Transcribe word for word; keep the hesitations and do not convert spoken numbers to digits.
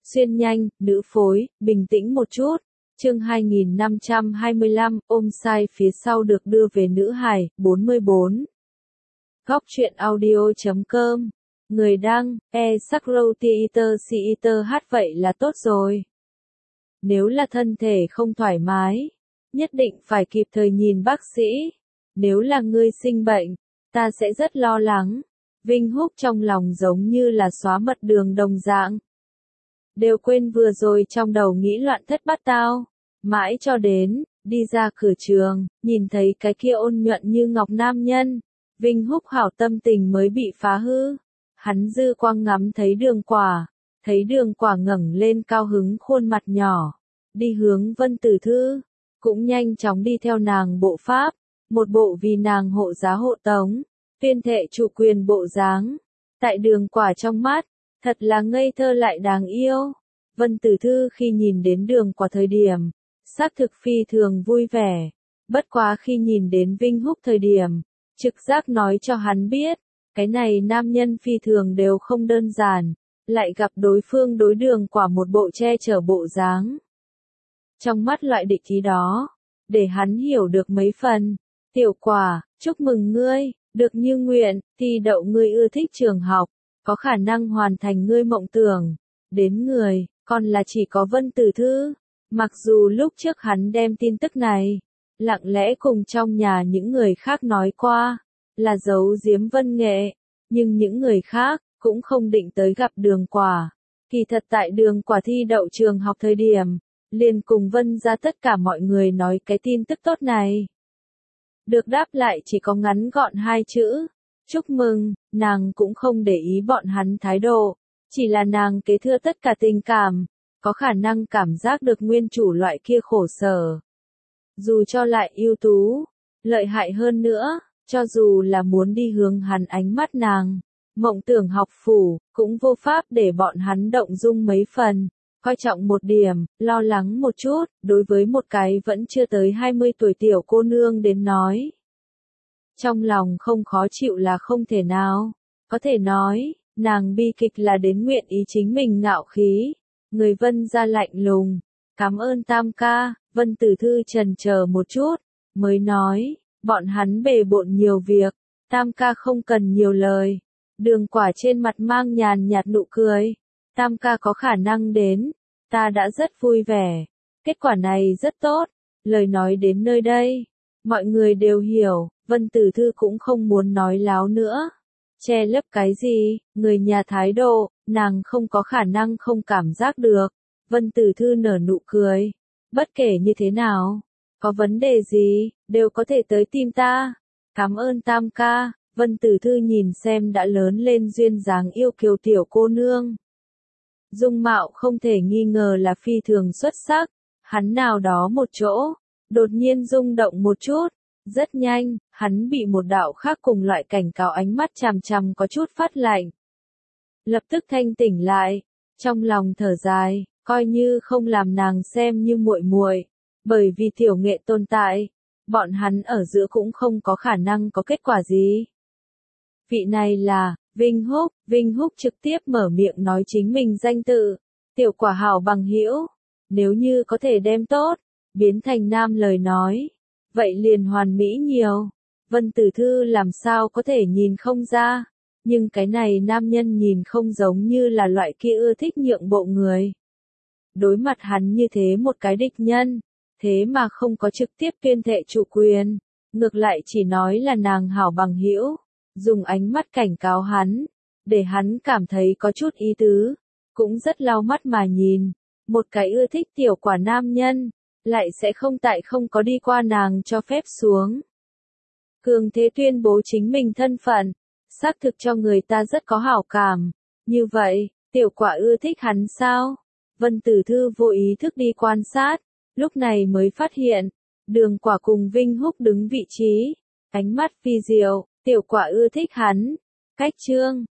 Xuyên nhanh, nữ phối, bình tĩnh một chút. Chương hai nghìn năm trăm hai mươi lăm, ôm sai phía sau được đưa về nữ hài, bốn mươi bốn. Góc truyện audio chấm com. Người đăng, e Sakro Theater Theater hát vậy là tốt rồi. Nếu là thân thể không thoải mái, nhất định phải kịp thời nhìn bác sĩ. Nếu là ngươi sinh bệnh, ta sẽ rất lo lắng. Vinh Húc trong lòng giống như là xóa mật đường đồng dạng. Đều quên vừa rồi trong đầu nghĩ loạn thất bát tao. Mãi cho đến, đi ra cửa trường, nhìn thấy cái kia ôn nhuận như ngọc nam nhân. Vinh Húc hảo tâm tình mới bị phá hư. Hắn dư quang ngắm thấy Đường Quả. Thấy Đường Quả ngẩng lên cao hứng khuôn mặt nhỏ. Đi hướng Vân Tử Thư. Cũng nhanh chóng đi theo nàng bộ pháp. Một bộ vì nàng hộ giá hộ tống. Tuyên thệ chủ quyền bộ dáng. Tại Đường Quả trong mắt. Thật là ngây thơ lại đáng yêu. Vân Tử Thư khi nhìn đến Đường Quả thời điểm. Xác thực phi thường vui vẻ. Bất quá khi nhìn đến Vinh Húc thời điểm. Trực giác nói cho hắn biết. Cái này nam nhân phi thường đều không đơn giản. Lại gặp đối phương đối Đường Quả một bộ che chở bộ dáng. Trong mắt loại địch ý đó. Để hắn hiểu được mấy phần. Tiểu Quả, chúc mừng ngươi. Được như nguyện, thi đậu ngươi ưa thích trường học. Có khả năng hoàn thành ngươi mộng tưởng. Đến người, còn là chỉ có Vân Tử Thư. Mặc dù lúc trước hắn đem tin tức này, lặng lẽ cùng trong nhà những người khác nói qua, là giấu giếm Vân Nghệ, nhưng những người khác, cũng không định tới gặp Đường Quả. Kỳ thật tại Đường Quả thi đậu trường học thời điểm, liền cùng Vân ra tất cả mọi người nói cái tin tức tốt này. Được đáp lại chỉ có ngắn gọn hai chữ. Chúc mừng, nàng cũng không để ý bọn hắn thái độ, chỉ là nàng kế thừa tất cả tình cảm, có khả năng cảm giác được nguyên chủ loại kia khổ sở. Dù cho lại ưu tú, lợi hại hơn nữa, cho dù là muốn đi hướng hắn ánh mắt nàng, mộng tưởng học phủ, cũng vô pháp để bọn hắn động dung mấy phần, coi trọng một điểm, lo lắng một chút, đối với một cái vẫn chưa tới hai mươi tuổi tiểu cô nương đến nói. Trong lòng không khó chịu là không thể nào. Có thể nói, nàng bi kịch là đến nguyện ý chính mình ngạo khí. Người Vân ra lạnh lùng. Cảm ơn Tam ca. Vân Tử Thư chần chờ một chút. Mới nói, bọn hắn bề bộn nhiều việc. Tam ca không cần nhiều lời. Đường Quả trên mặt mang nhàn nhạt nụ cười. Tam ca có khả năng đến. Ta đã rất vui vẻ. Kết quả này rất tốt. Lời nói đến nơi đây. Mọi người đều hiểu. Vân Tử Thư cũng không muốn nói láo nữa. Che lấp cái gì, người nhà thái độ, nàng không có khả năng không cảm giác được. Vân Tử Thư nở nụ cười. Bất kể như thế nào, có vấn đề gì, đều có thể tới tìm ta. Cảm ơn Tam ca. Vân Tử Thư nhìn xem đã lớn lên duyên dáng yêu kiều tiểu cô nương. Dung mạo không thể nghi ngờ là phi thường xuất sắc. Hắn nào đó một chỗ, đột nhiên rung động một chút. Rất nhanh, hắn bị một đạo khác cùng loại cảnh cáo ánh mắt chằm chằm có chút phát lạnh. Lập tức thanh tỉnh lại, trong lòng thở dài, coi như không làm nàng xem như muội muội, bởi vì tiểu nghệ tồn tại, bọn hắn ở giữa cũng không có khả năng có kết quả gì. Vị này là Vinh Húc. Vinh Húc trực tiếp mở miệng nói chính mình danh tự. Tiểu Quả hảo bằng hữu, nếu như có thể đem tốt, biến thành nam lời nói. Vậy liền hoàn mỹ nhiều. Vân Tử Thư làm sao có thể nhìn không ra. Nhưng cái này nam nhân nhìn không giống như là loại kia ưa thích nhượng bộ người. Đối mặt hắn như thế một cái địch nhân. Thế mà không có trực tiếp tuyên thệ chủ quyền. Ngược lại chỉ nói là nàng hảo bằng hữu. Dùng ánh mắt cảnh cáo hắn. Để hắn cảm thấy có chút ý tứ. Cũng rất lau mắt mà nhìn. Một cái ưa thích Tiểu Quả nam nhân. Lại sẽ không tại không có đi qua nàng cho phép xuống. Cường thế tuyên bố chính mình thân phận, xác thực cho người ta rất có hảo cảm. Như vậy, Tiểu Quả ưa thích hắn sao? Vân Tử Thư vô ý thức đi quan sát, lúc này mới phát hiện, Đường Quả cùng Vinh Húc đứng vị trí, ánh mắt phi diệu, Tiểu Quả ưa thích hắn. Cách chương